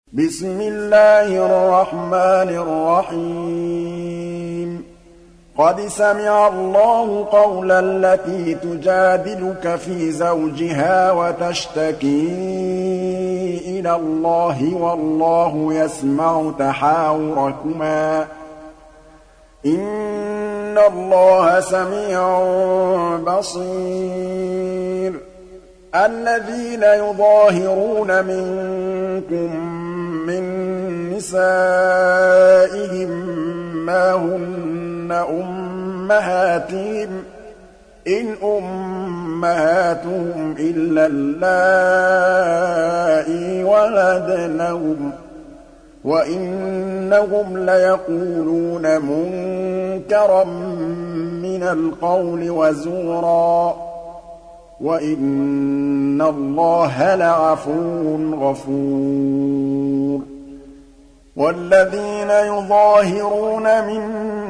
بسم الله الرحمن الرحيم قد سمع الله قول التي تجادلك في زوجها وتشتكي إلى الله والله يسمع تحاوركما إن الله سميع بصير الذين يظاهرون منكم من نسائهم ما هن أمهاتهم إن أمهاتهم إلا اللائي ولدنهم وإنهم ليقولون منكرا من القول وزورا وإن الله لعفو غفور والذين يظاهرون من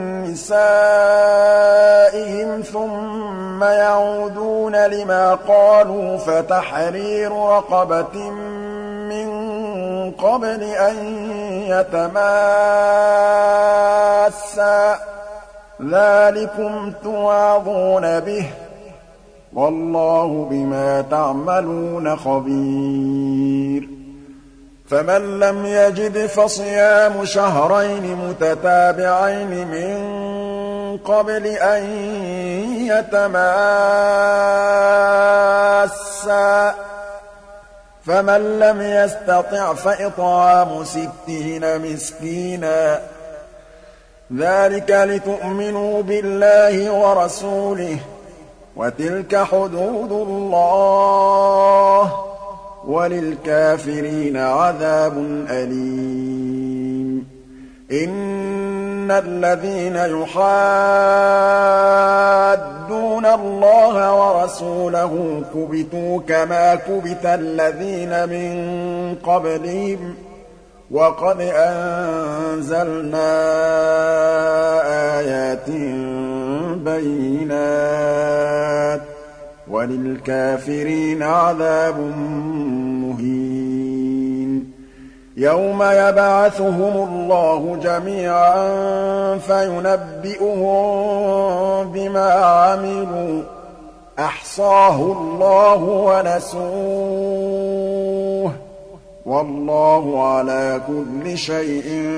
نسائهم ثم يعودون لما قالوا فتحرير رقبة من قبل أن يتماسا ذلكم توعظون به والله بما تعملون خبير فمن لم يجد فصيام شهرين متتابعين من قبل أن يتماسا فمن لم يستطع فإطعام 60 مسكينا ذلك لتؤمنوا بالله ورسوله وتلك حدود الله وللكافرين عذاب أليم إن الذين يحادون الله ورسوله كبتوا كما كبت الذين من قبلهم وقد أنزلنا آيات بينات وللكافرين عذاب مهين يوم يبعثهم الله جميعا فينبئهم بما عملوا أحصاه الله ونسوه والله على كل شيء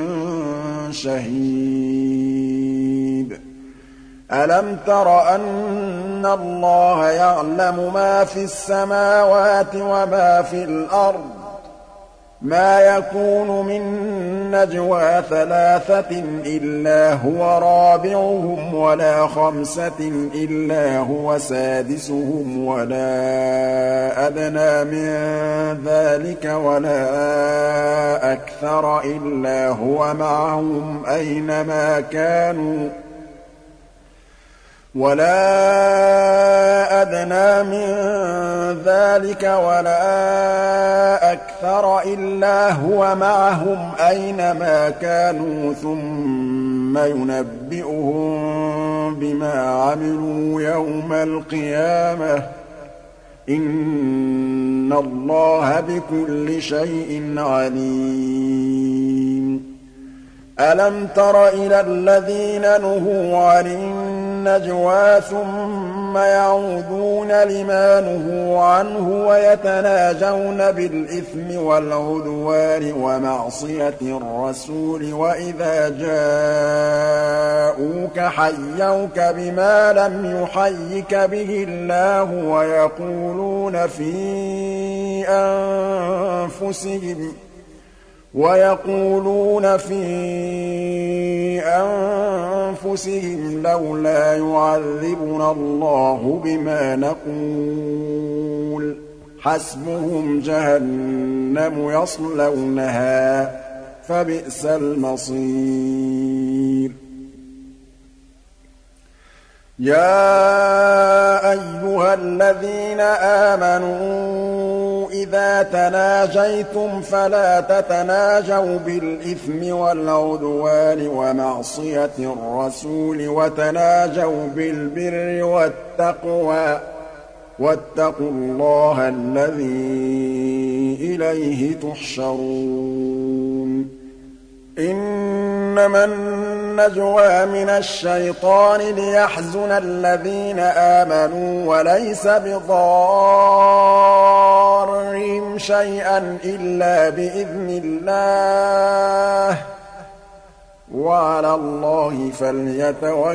شهيد ألم تر أن الله يعلم ما في السماوات وما في الأرض ما يكون من نجوى 3 إلا هو رابعهم ولا 5 إلا هو سادسهم ولا أدنى من ذلك ولا أكثر إلا هو معهم أينما كانوا ولا أدنى من ذلك ولا أكثر إلا هو معهم أينما كانوا ثم ينبئهم بما عملوا يوم القيامة إن الله بكل شيء عليم ألم تر إلى الذين نهوا عن النجوى ثم يعودون لما نهوا عنه ويتناجون بالإثم والعدوان ومعصية الرسول وإذا جاءوك حيوك بما لم يحيك به الله ويقولون في أنفسهم لولا يعذبنا الله بما نقول حسبهم جهنم يصلونها فبئس المصير يا أيها الذين آمنوا إذا تناجيتم فلا تتناجوا بالإثم والعدوان ومعصية الرسول وتناجوا بالبر والتقوى واتقوا الله الذي إليه تحشرون إنما النجوى من الشيطان ليحزن الذين آمنوا وليس بضارهم شيئا إلا بإذن الله وعلى الله فليتوكل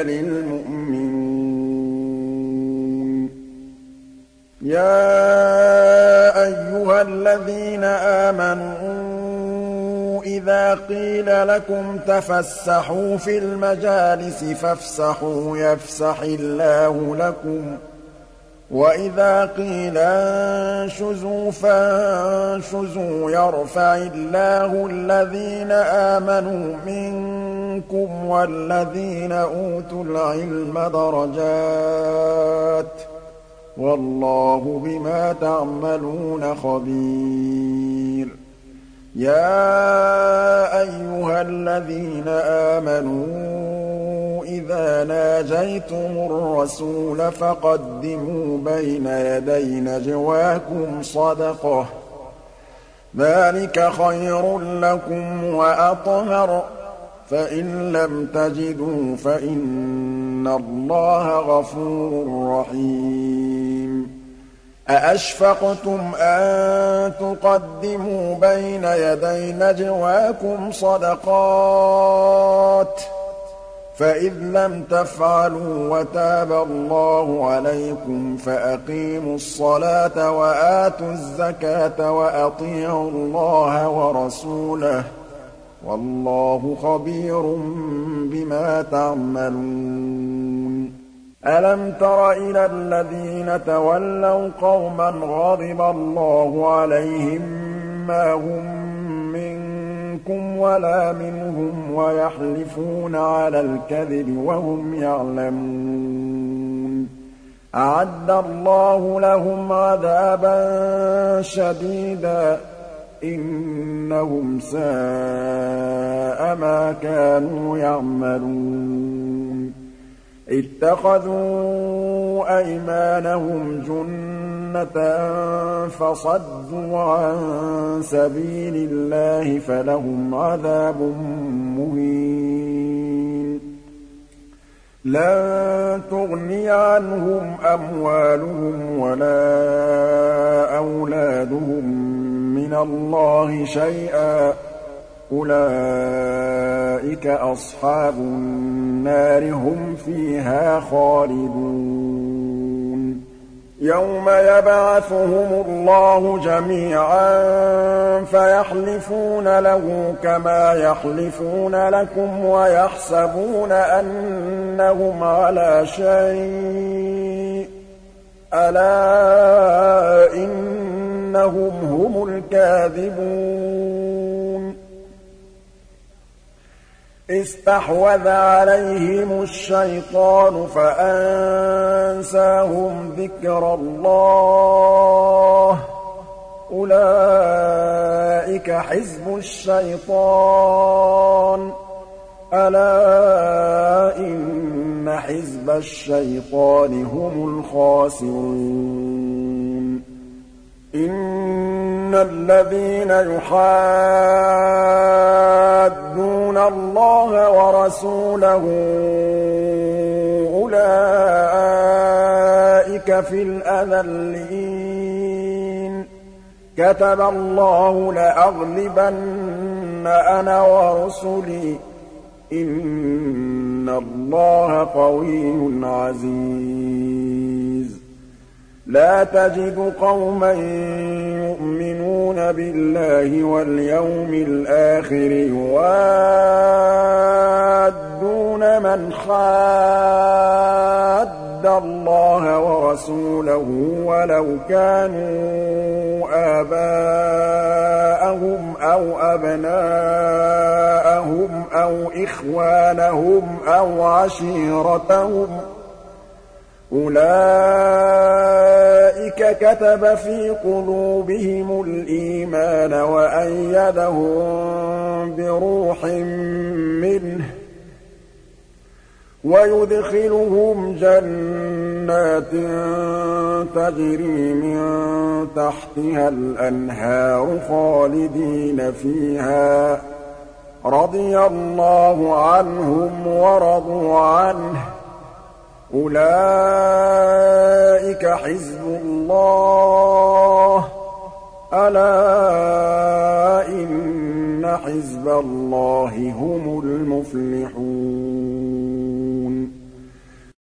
المؤمنون يا أيها الذين آمنوا إذا قيل لكم تفسحوا في المجالس فافسحوا يفسح الله لكم وإذا قيل انشزوا فانشزوا يرفع الله الذين آمنوا منكم والذين أوتوا العلم درجات والله بما تعملون خبير يا أيها الذين آمنوا إذا ناجيتم الرسول فقدموا بين يدي نجواكم صدقة ذلك خير لكم وأطهر فإن لم تجدوا فإن الله غفور رحيم أأشفقتم أن تقدموا بين يدي نجواكم صدقات فإذ لم تفعلوا وتاب الله عليكم فأقيموا الصلاة وآتوا الزكاة وأطيعوا الله ورسوله والله خبير بما تعملون ألم تر إلى الذين تولوا قوما غضب الله عليهم ما هم منكم ولا منهم ويحلفون على الكذب وهم يعلمون أعد الله لهم عذابا شديدا إنهم ساء ما كانوا يعملون اتخذوا أيمانهم جنة فصدوا عن سبيل الله فلهم عذاب مهين لن تغني عنهم أموالهم ولا أولادهم من الله شيئا أولئك أصحاب النار هم فيها خالدون يوم يبعثهم الله جميعا فيحلفون له كما يحلفون لكم ويحسبون أنهم على شيء ألا إنهم هم الكاذبون استحوذ عليهم الشيطان فأنساهم ذكر الله أولئك حزب الشيطان ألا إن حزب الشيطان هم الخاسرون إن الذين يحادون الله ورسوله أولئك في الأذلين كتب الله لأغلبن أنا ورسلي إن الله قوي عزيز لا تجد قوما يؤمنون بالله واليوم الآخر يوادون من حاد الله ورسوله ولو كانوا آباءهم أو أبناءهم أو إخوانهم أو عشيرتهم أولئك كتب في قلوبهم الإيمان وأيدهم بروح منه ويدخلهم جنات تجري من تحتها الأنهار خالدين فيها رَضِيَ اللَّهُ عَنْهُمْ وَرَضُوا عَنْهُ ۚ أُولَٰئِكَ حِزْبُ اللَّهِ ۚ أَلَا إِنَّ حِزْبَ اللَّهِ هُمُ الْمُفْلِحُونَ